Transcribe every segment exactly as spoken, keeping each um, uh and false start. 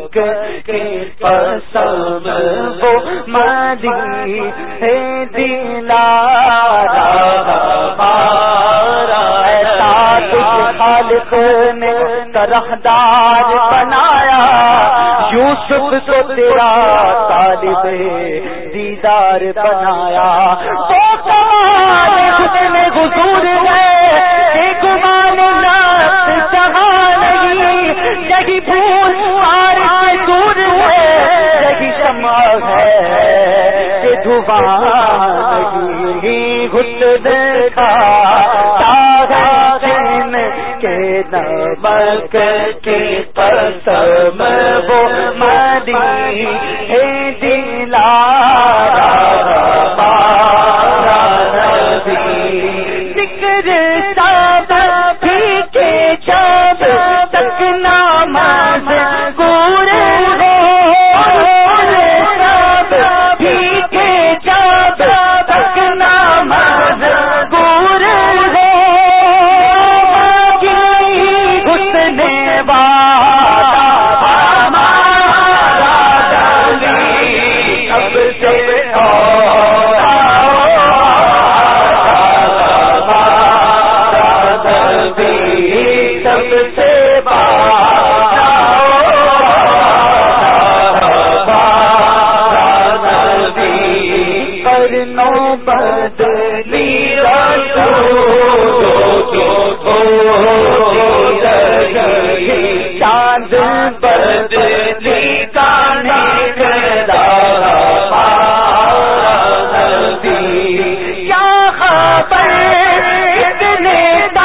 کے قسم وہ مدی ہے دلارا ہمارا، ایسا تجھ خالق نے طرحدار بنایا، یوسف کو تیرا طالب دیدار بنایا، تو کمال حسن حضور ہے کہ گمان نفس جہاں نہیں، یہی پھول پار سے دور ہے، یہی شمع ہے کہ دھواں نہیں، حسن کا تاغین کے نمک کی قسم وہ مدی ہے دلارا ہمارا نبی، ذکر سب بھی کے جب تک نماز گور ہو، سب بھی کے جب تک نماز گور ہو، حسن والا ہمارا نبی سب سے سب سے کرنو بدلی چاند بدلی کانے کیا خبر اتنے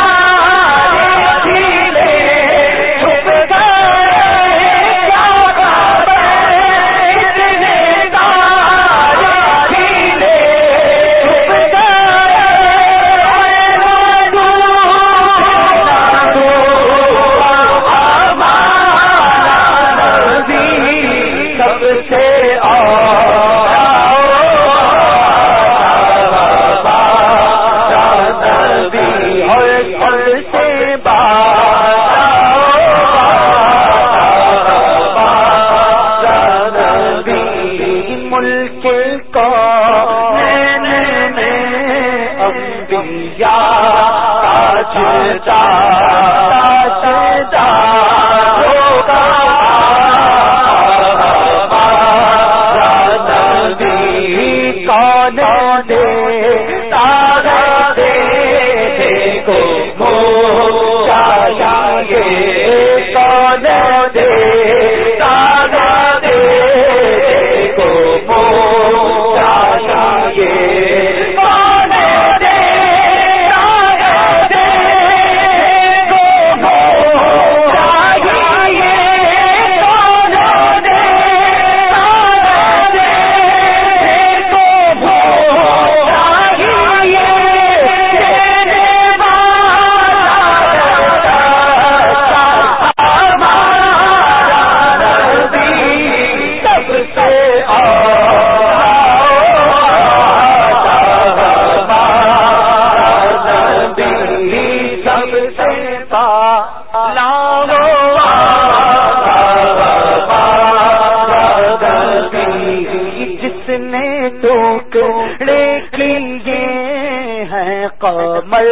کمل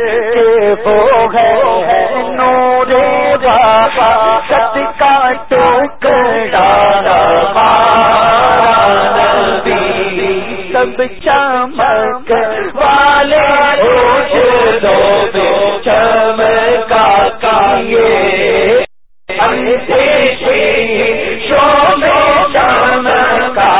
کے وہ ہے نور بابا ست کا ٹوکڑا سب چمک والے چمکا کیے شوبے چمکا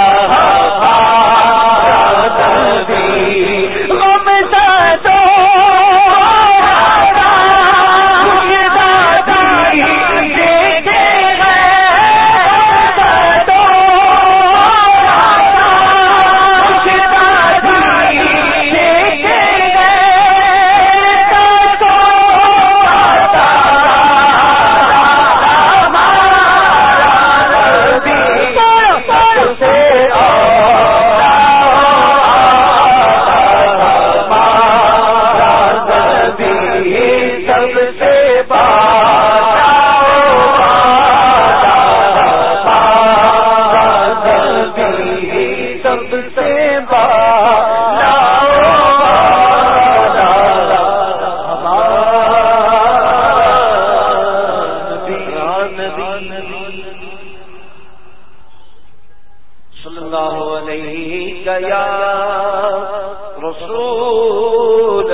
حبیب سے بالا صلی اللہ علیہ یا رسول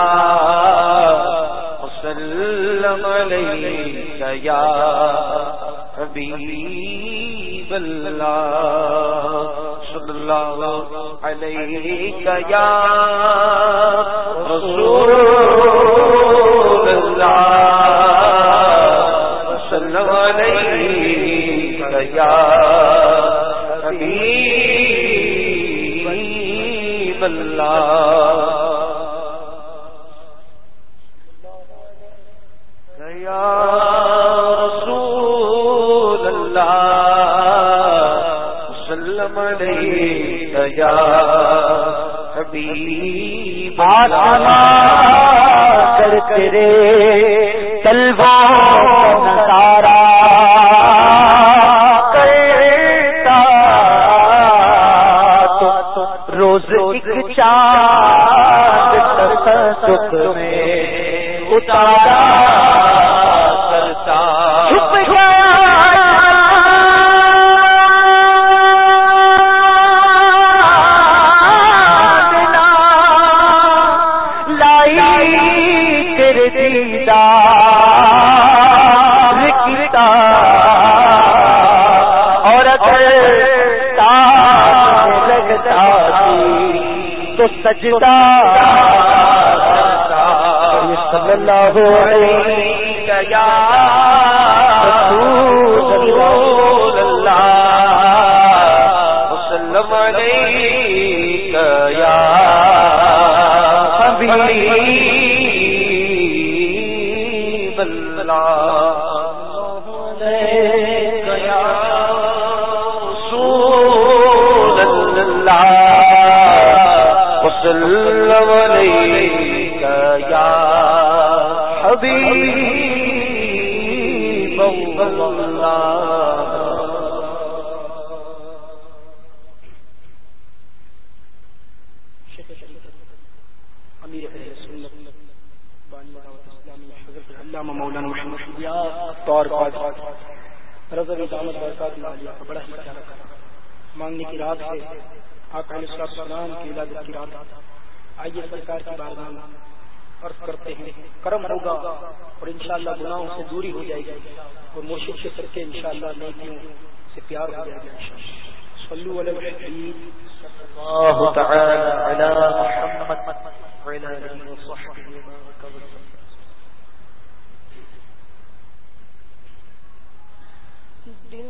اللہ وسلم علیک یا حبیب اللہ صلی اللہ علیہ یا رسول اللہ وسلم علیک یا حبیب اللہ یا رسول اللہ وسلم علیک یا حبیب آنا کر تیرے طلبوں نظارہ روز ایک چاند تصدق میں اتارا کرتا چھپ لائی تیرے دیدار کیتا اور لگتا تو سجدہ صلی اللہ علیہ یا رسول اللہ وسلم علیک یا حبیب اللہ علیک یا رسول اللہ وسلم علیک یا حبیب اللہ امیر اہل سنت بانی دعوت اسلامی حضرت علامہ مولانا محمد شفیع طور پر رضوی دامت برکات عالیہ کا بڑا ہی پیارا مانگنے کی رات ہے آقا علیہ السلام کی ولادت کی رات. آئیے سرکار کی بارگاہ میں عرض کرتے ہیں کرم ہوگا اور انشاءاللہ گناہوں سے دوری ہو جائے گی اور مرشد کے صدقے انشاءاللہ نیکیوں سے پیار ہو جائے گا. صلو علی الحبیب اللہ تعالی علی محمد وعلی آلہ وصحبہ وبارک وسلم. دل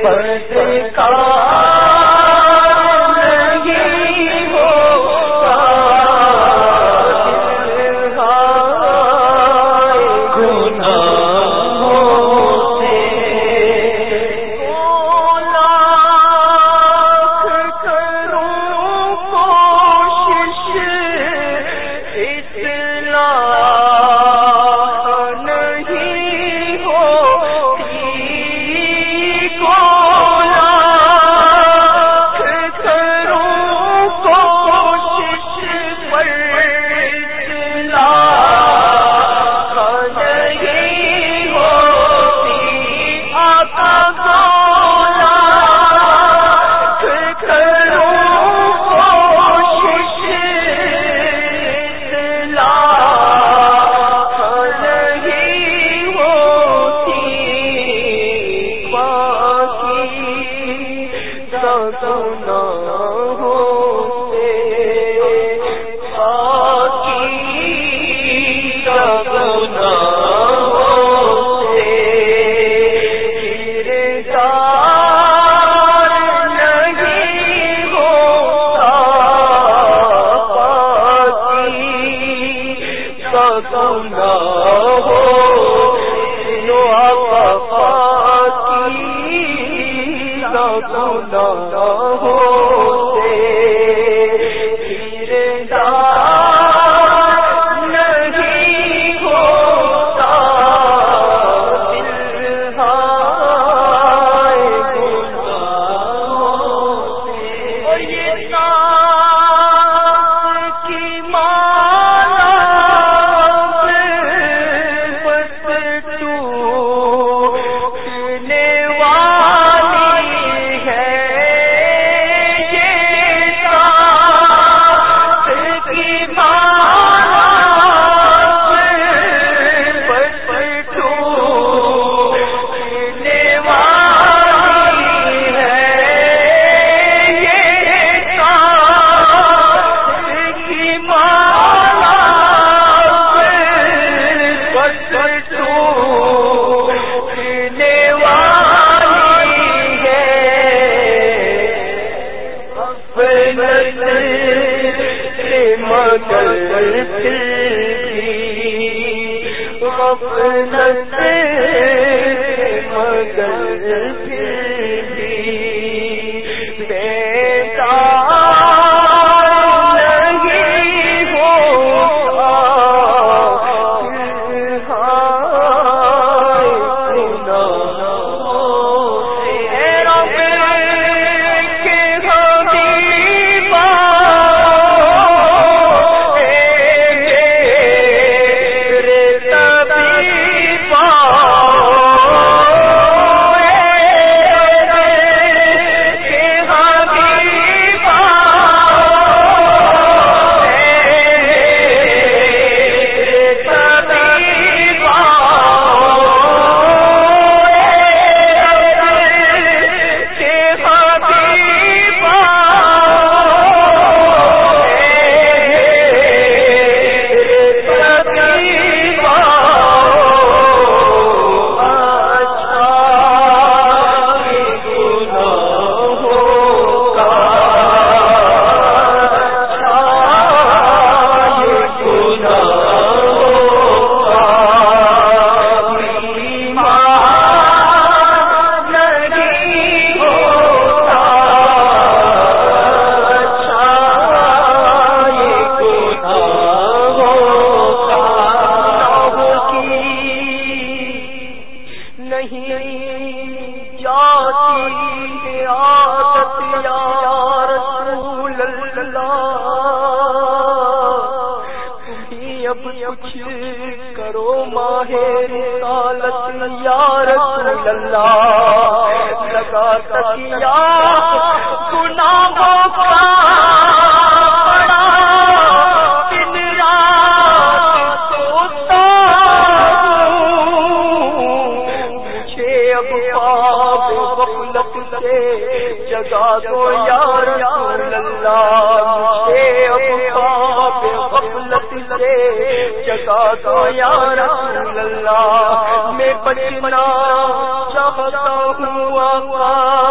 میں بچنا چاہتا ہوں آقا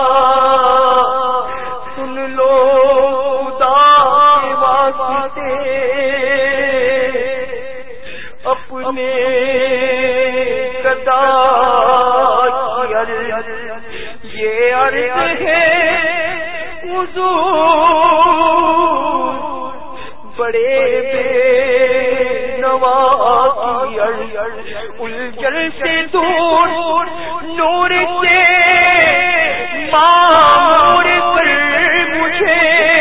یہ عرض ہے حضور بڑے بے نوا کی عرض الجل سے دور نور سے معمور کر مجھے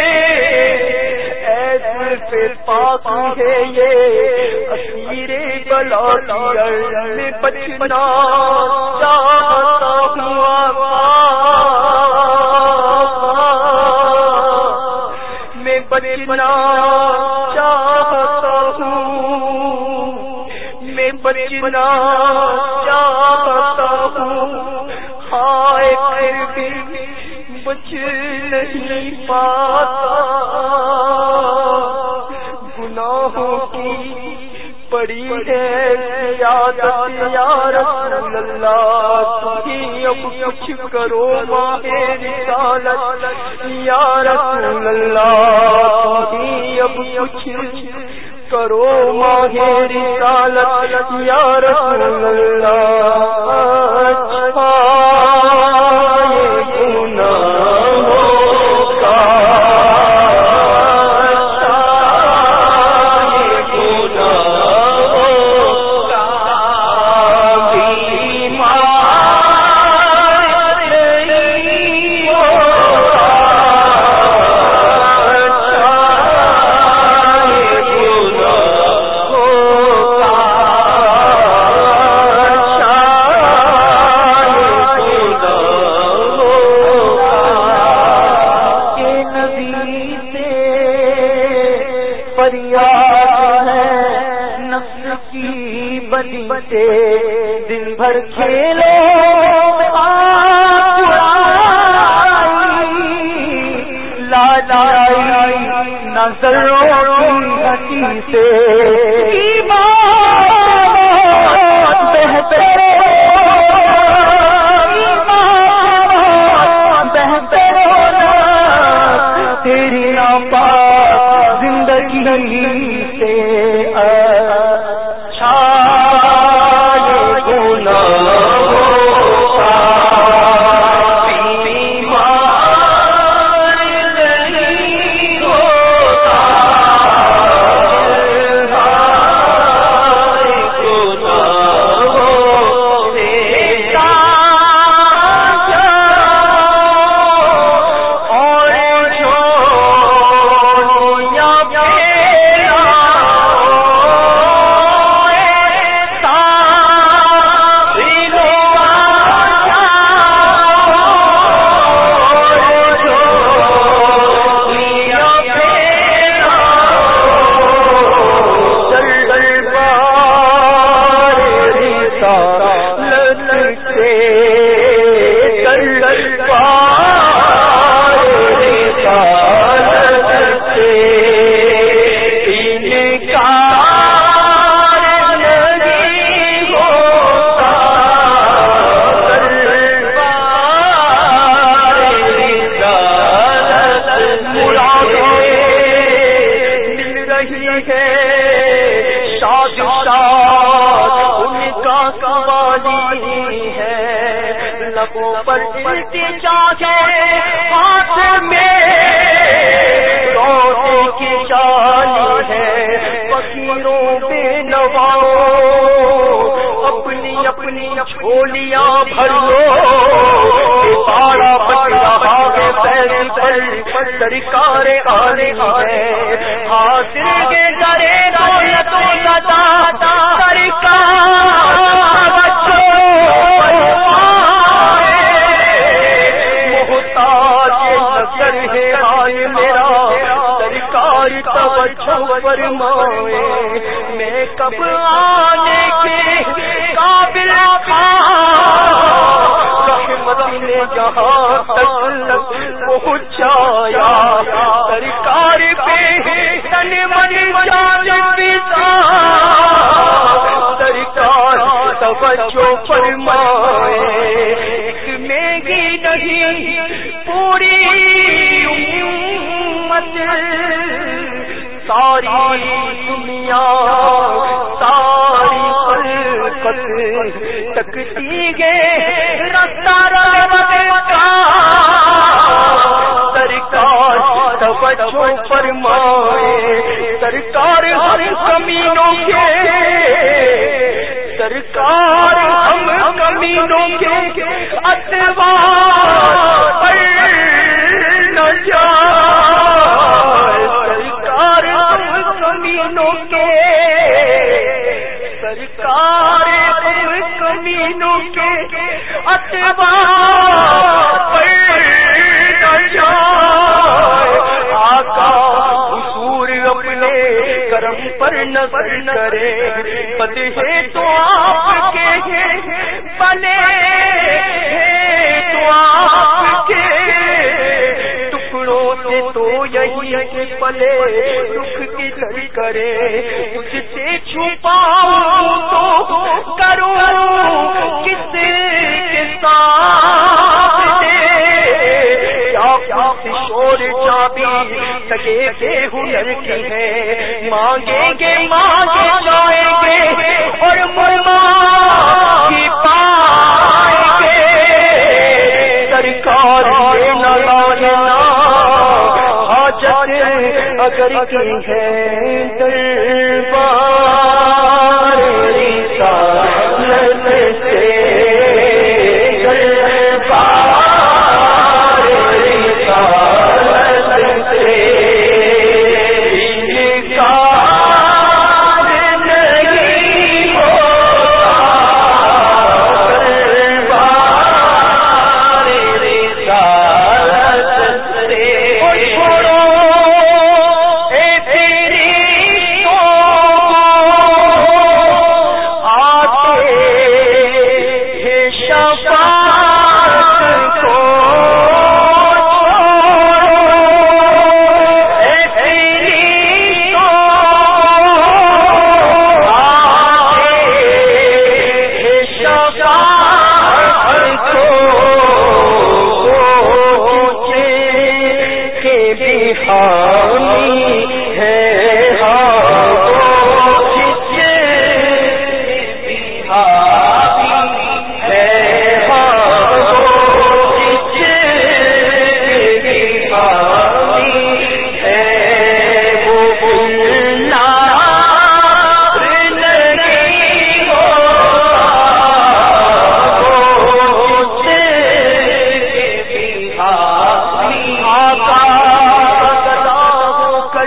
ایسے پاک ہے یہ اسیر بلا کی عرض میں بچنا چاہتا ہوں میں بچنا چاہتا ہوں میں بچنا چاہتا ہوں ہائے پھر بھی بچ نہیں پاتا گناہوں کی پڑی ہے عادت یا رسول اللہ تجھے اب کچھ کرو ماہ رسالت یا رسول اللہ تجھے اب کچھ کرو ماہ رسالت یا رسول اللہ دن بھر کھیلو لائی نظروں کی ہٹی سے بہتر بہتر تیری ناپا زندگی سے تکتی گے رستہ اتوار پر نہ جائے سرکار تم کمینوں کے، سرکار تم کمینوں کے اتوار پر نہ جائے، آقا حضور اپنے کرم پر نظر کرے، بدہے تو آپ کے بنے تو آپ کے ٹکڑوں سے تو یہی پلے دکھ کی لڑ کرے، تجھ سے چھپاؤں تو کروں کس کے سامنے، کیا شور چابی سگے بے ہنر کی ہے، مانگیں گے مانگے جائیں گے اور مرما کی پائیں گے، سرکار نہ لانا حاجت اگر کی ہے دربار رسالت سے، دربار رسالت سے انکار نہیں ہوتا، دربار رسالت سے چھوڑو اے تیری تو آتے ہیں شفاعت کو، اے تیری تو آتے ہیں شفاعت کو، تجھے کے بھی حامی ہے تجھے بھی حامی ہے تجھے بھی حامی ہے، وہ گلنار نہیں ہوتا، تجھے بھی حامی، آقا صدا ہو کر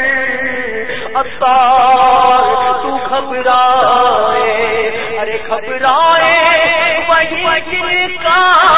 عطار تو گھبرائے، ارے گھبرائے وہی جن کا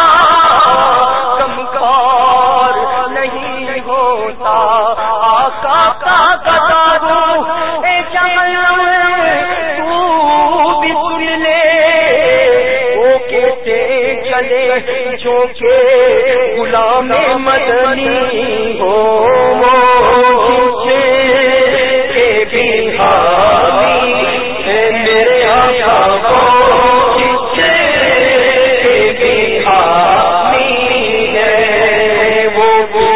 کمکار نہیں ہوتا، آقا کا گدا ہوں اے جان تو بھی سن لے، وہ کہتے چلے جو کہ غلام مدنی ہو، وہ تجھے کے بھی حامی ہے میرے آقا، وہ تجھے کے بھی حامی ہے، وہ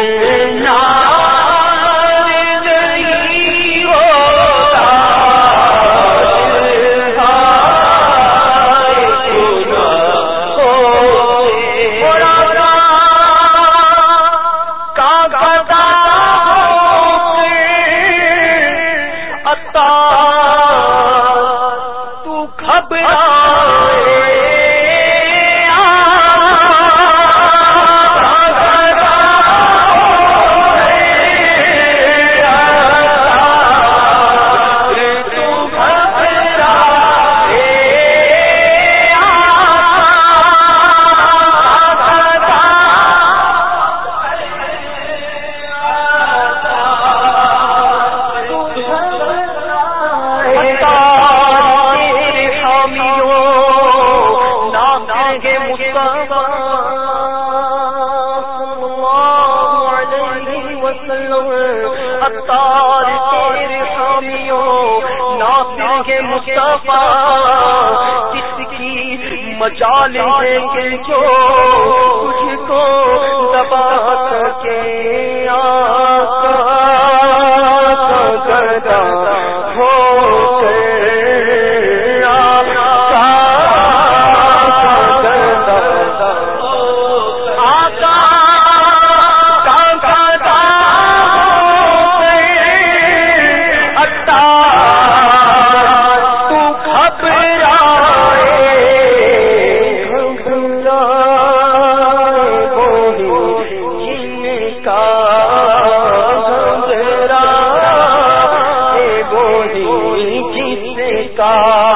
گلنار نہیں ہوتا، تو گھبرائے کس کی مجال ہے کہ جو تجھ کو دبا سکے، آقا کا گدا ہو کر، آقا کا گدا ہو، آقا کا گدا ہو کر، حصے کا